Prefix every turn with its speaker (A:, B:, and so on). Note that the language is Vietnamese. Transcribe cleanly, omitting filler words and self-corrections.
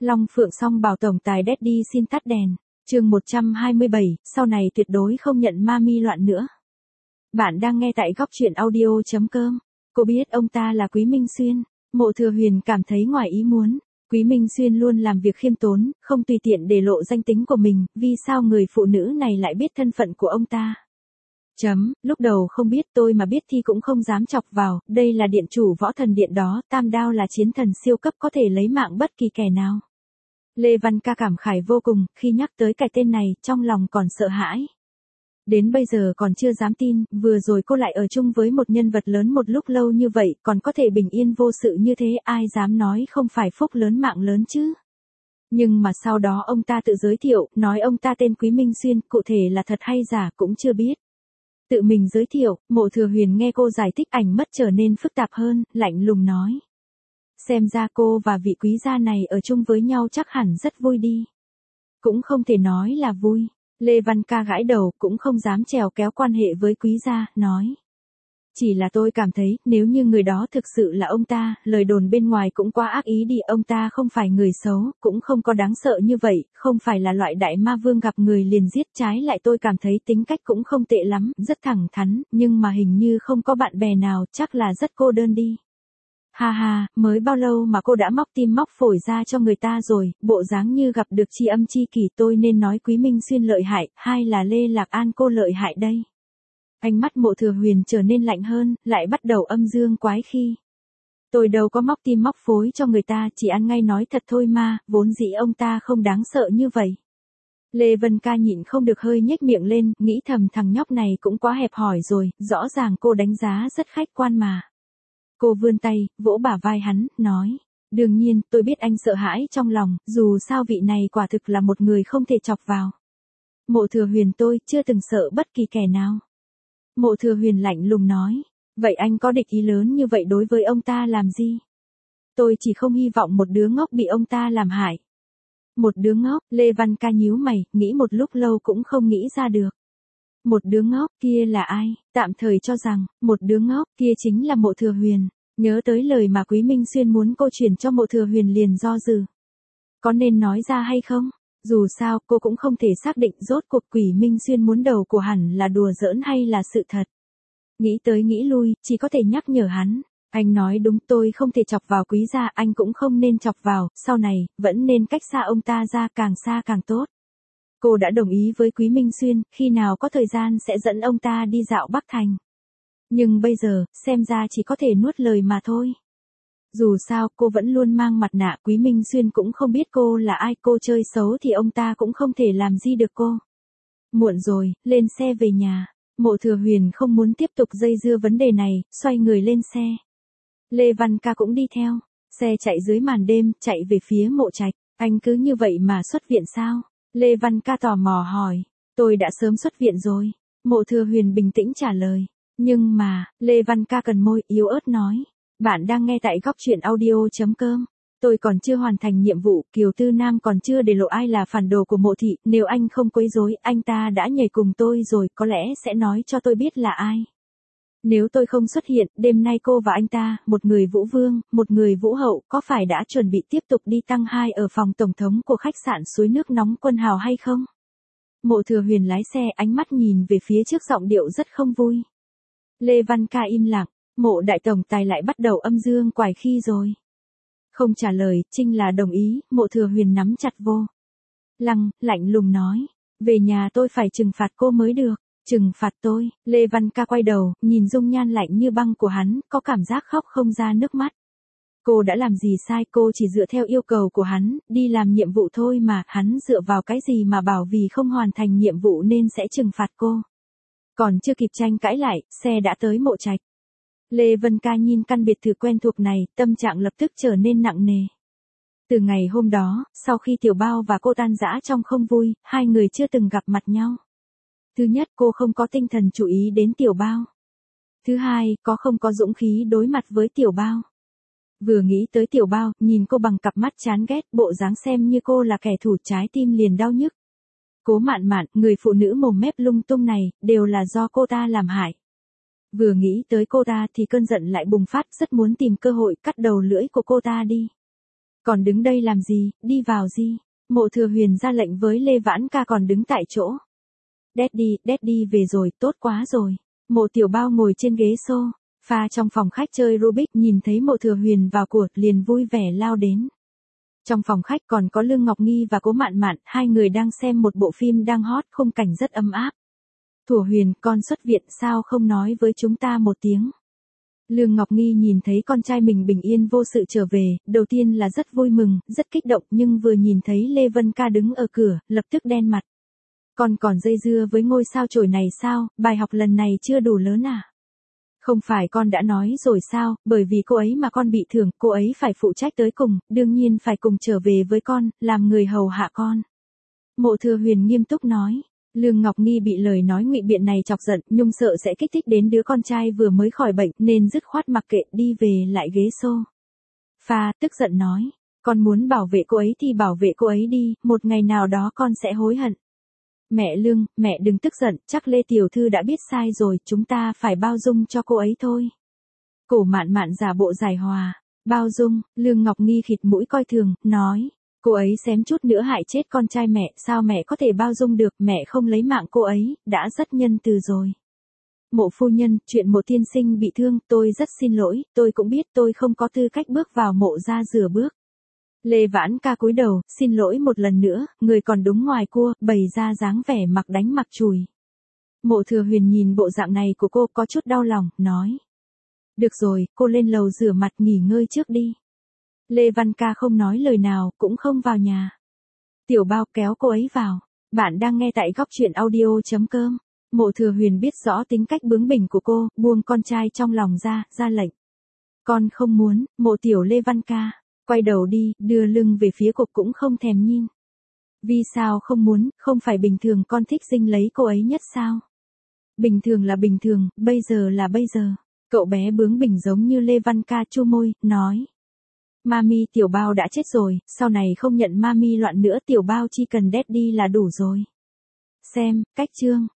A: Long Phượng Song bảo tổng tài Daddy xin tắt đèn. Chương 127, sau này tuyệt đối không nhận mami loạn nữa. Bạn đang nghe tại góc truyện audio.com. Cô biết ông ta là Quý Minh Xuyên. Mộ Thừa Huyền cảm thấy ngoài ý muốn. Quý Minh Xuyên luôn làm việc khiêm tốn, không tùy tiện để lộ danh tính của mình, vì sao người phụ nữ này lại biết thân phận của ông ta? Lúc đầu không biết, tôi mà biết thì cũng không dám chọc vào, đây là điện chủ Võ Thần Điện đó, Tam Đao là chiến thần siêu cấp có thể lấy mạng bất kỳ kẻ nào. Lê Văn Ca cảm khái vô cùng, khi nhắc tới cái tên này, trong lòng còn sợ hãi. Đến bây giờ còn chưa dám tin, vừa rồi cô lại ở chung với một nhân vật lớn một lúc lâu như vậy, còn có thể bình yên vô sự như thế, ai dám nói không phải phúc lớn mạng lớn chứ. Nhưng mà sau đó ông ta tự giới thiệu, nói ông ta tên Quý Minh Xuyên, cụ thể là thật hay giả cũng chưa biết. Tự mình giới thiệu, Mộ Thừa Huyền nghe cô giải thích ảnh mất trở nên phức tạp hơn, lạnh lùng nói. Xem ra cô và vị quý gia này ở chung với nhau chắc hẳn rất vui đi. Cũng không thể nói là vui. Lê Văn Ca gãi đầu, cũng không dám trèo kéo quan hệ với quý gia, nói. Chỉ là tôi cảm thấy, nếu như người đó thực sự là ông ta, lời đồn bên ngoài cũng quá ác ý đi, ông ta không phải người xấu, cũng không có đáng sợ như vậy, không phải là loại đại ma vương gặp người liền giết, trái lại tôi cảm thấy tính cách cũng không tệ lắm, rất thẳng thắn, nhưng mà hình như không có bạn bè nào, chắc là rất cô đơn đi. Ha ha, mới bao lâu mà cô đã móc tim móc phổi ra cho người ta rồi, bộ dáng như gặp được tri âm tri kỷ, tôi nên nói Quý Minh Xuyên lợi hại, hay là Lê Lạc An cô lợi hại đây? Ánh mắt Mộ Thừa Huyền trở nên lạnh hơn, lại bắt đầu âm dương quái khi. Tôi đâu có móc tim móc phối cho người ta, chỉ ăn ngay nói thật thôi mà, vốn dĩ ông ta không đáng sợ như vậy. Lê Vân Ca nhịn không được hơi nhếch miệng lên, nghĩ thầm thằng nhóc này cũng quá hẹp hòi rồi, rõ ràng cô đánh giá rất khách quan mà. Cô vươn tay, vỗ bả vai hắn, nói. Đương nhiên, tôi biết anh sợ hãi trong lòng, dù sao vị này quả thực là một người không thể chọc vào. Mộ Thừa Huyền tôi chưa từng sợ bất kỳ kẻ nào. Mộ Thừa Huyền lạnh lùng nói. Vậy anh có địch ý lớn như vậy đối với ông ta làm gì? Tôi chỉ không hy vọng một đứa ngốc bị ông ta làm hại. Một đứa ngốc, Lê Văn Ca nhíu mày, nghĩ một lúc lâu cũng không nghĩ ra được. Một đứa ngốc kia là ai? Tạm thời cho rằng, một đứa ngốc kia chính là Mộ Thừa Huyền. Nhớ tới lời mà Quý Minh Xuyên muốn cô chuyển cho Mộ Thừa Huyền liền do dự. Có nên nói ra hay không? Dù sao, cô cũng không thể xác định rốt cuộc Quý Minh Xuyên muốn đầu của hẳn là đùa giỡn hay là sự thật. Nghĩ tới nghĩ lui, chỉ có thể nhắc nhở hắn. Anh nói đúng, tôi không thể chọc vào quý gia, anh cũng không nên chọc vào, sau này, vẫn nên cách xa ông ta ra, càng xa càng tốt. Cô đã đồng ý với Quý Minh Xuyên, khi nào có thời gian sẽ dẫn ông ta đi dạo Bắc Thành. Nhưng bây giờ, xem ra chỉ có thể nuốt lời mà thôi. Dù sao, cô vẫn luôn mang mặt nạ, Quý Minh Xuyên cũng không biết cô là ai, cô chơi xấu thì ông ta cũng không thể làm gì được cô. Muộn rồi, lên xe về nhà. Mộ Thừa Huyền không muốn tiếp tục dây dưa vấn đề này, xoay người lên xe. Lê Văn Ca cũng đi theo. Xe chạy dưới màn đêm, chạy về phía Mộ Trạch. Anh cứ như vậy mà xuất viện sao? Lê Văn Ca tò mò hỏi. Tôi đã sớm xuất viện rồi. Mộ Thừa Huyền bình tĩnh trả lời. Nhưng mà, Lê Văn Ca cần môi, yếu ớt nói. Bạn đang nghe tại góc truyện audio.com. Tôi còn chưa hoàn thành nhiệm vụ, Kiều Tư Nam còn chưa để lộ ai là phản đồ của Mộ thị, nếu anh không quấy rối, anh ta đã nhảy cùng tôi rồi, có lẽ sẽ nói cho tôi biết là ai. Nếu tôi không xuất hiện, đêm nay cô và anh ta, một người Vũ Vương, một người Vũ Hậu, có phải đã chuẩn bị tiếp tục đi tăng 2 ở phòng tổng thống của khách sạn suối nước nóng Quân Hào hay không? Mộ Thừa Huyền lái xe, ánh mắt nhìn về phía trước, giọng điệu rất không vui. Lê Văn Ca im lặng, Mộ đại tổng tài lại bắt đầu âm dương quái khi rồi. Không trả lời, Trinh là đồng ý, Mộ Thừa Huyền nắm chặt vô. Lạnh lùng nói, về nhà tôi phải trừng phạt cô mới được. Trừng phạt tôi, Lê Văn Ca quay đầu, nhìn dung nhan lạnh như băng của hắn, có cảm giác khóc không ra nước mắt. Cô đã làm gì sai, cô chỉ dựa theo yêu cầu của hắn, đi làm nhiệm vụ thôi mà, hắn dựa vào cái gì mà bảo vì không hoàn thành nhiệm vụ nên sẽ trừng phạt cô. Còn chưa kịp tranh cãi lại, xe đã tới Mộ Trạch. Lê Vân Ca nhìn căn biệt thự quen thuộc này, tâm trạng lập tức trở nên nặng nề. Từ ngày hôm đó, sau khi Tiểu Bao và cô tan rã trong không vui, hai người chưa từng gặp mặt nhau. Thứ nhất, cô không có tinh thần chú ý đến Tiểu Bao. Thứ hai, không có dũng khí đối mặt với Tiểu Bao. Vừa nghĩ tới Tiểu Bao, nhìn cô bằng cặp mắt chán ghét, bộ dáng xem như cô là kẻ thù, trái tim liền đau nhức. Cố Mạn Mạn, người phụ nữ mồm mép lung tung này, đều là do cô ta làm hại. Vừa nghĩ tới cô ta thì cơn giận lại bùng phát, rất muốn tìm cơ hội cắt đầu lưỡi của cô ta đi. Còn đứng đây làm gì, đi vào gì. Mộ Thừa Huyền ra lệnh với Lê Vãn Ca còn đứng tại chỗ. Daddy về rồi, tốt quá rồi. Mộ Tiểu Bao ngồi trên ghế sofa trong phòng khách chơi Rubik, nhìn thấy Mộ Thừa Huyền vào cuộc liền vui vẻ lao đến. Trong phòng khách còn có Lương Ngọc Nghi và Cố Mạn Mạn, hai người đang xem một bộ phim đang hot, khung cảnh rất ấm áp. Thủ Huyền, con xuất viện sao không nói với chúng ta một tiếng. Lương Ngọc Nghi nhìn thấy con trai mình bình yên vô sự trở về, đầu tiên là rất vui mừng, rất kích động, nhưng vừa nhìn thấy Lê Vân Ca đứng ở cửa, lập tức đen mặt. Con còn dây dưa với ngôi sao chổi này sao, bài học lần này chưa đủ lớn à? Không phải con đã nói rồi sao, bởi vì cô ấy mà con bị thưởng, cô ấy phải phụ trách tới cùng, đương nhiên phải cùng trở về với con, làm người hầu hạ con. Mộ Thừa Huyền nghiêm túc nói. Lương Ngọc Nghi bị lời nói ngụy biện này chọc giận, nhưng sợ sẽ kích thích đến đứa con trai vừa mới khỏi bệnh, nên dứt khoát mặc kệ, đi về lại ghế sofa, tức giận nói. Con muốn bảo vệ cô ấy thì bảo vệ cô ấy đi, một ngày nào đó con sẽ hối hận. Mẹ Lương, mẹ đừng tức giận, chắc Lê Tiểu Thư đã biết sai rồi, chúng ta phải bao dung cho cô ấy thôi. Cổ Mạn Mạn giả bộ giải hòa. Bao dung, Lương Ngọc Nghi khịt mũi coi thường, nói. Cô ấy xém chút nữa hại chết con trai mẹ, sao mẹ có thể bao dung được, mẹ không lấy mạng cô ấy, đã rất nhân từ rồi. Mộ phu nhân, chuyện Mộ tiên sinh bị thương, tôi rất xin lỗi, tôi cũng biết tôi không có tư cách bước vào mộ ra rửa bước. Lê Vãn Ca cúi đầu, xin lỗi một lần nữa, người còn đúng ngoài cua, bày ra dáng vẻ mặc đánh mặc chùi. Mộ Thừa Huyền nhìn bộ dạng này của cô có chút đau lòng, nói. Được rồi, cô lên lầu rửa mặt nghỉ ngơi trước đi. Lê Văn Ca không nói lời nào, cũng không vào nhà. Tiểu Bao kéo cô ấy vào. Bạn đang nghe tại góc truyện audio.com. Mộ Thừa Huyền biết rõ tính cách bướng bỉnh của cô, buông con trai trong lòng ra lệnh. Con không muốn, Mộ Tiểu Lê Văn Ca. Quay đầu đi, đưa lưng về phía cục cũng không thèm nhìn. Vì sao không muốn, không phải bình thường con thích dinh lấy cô ấy nhất sao? Bình thường là bình thường, bây giờ là bây giờ. Cậu bé bướng bỉnh giống như Lê Văn Ca chu môi, nói. Mami, Tiểu Bao đã chết rồi, sau này không nhận Mami loạn nữa, Tiểu Bao chỉ cần daddy là đủ rồi. Xem, cách chương.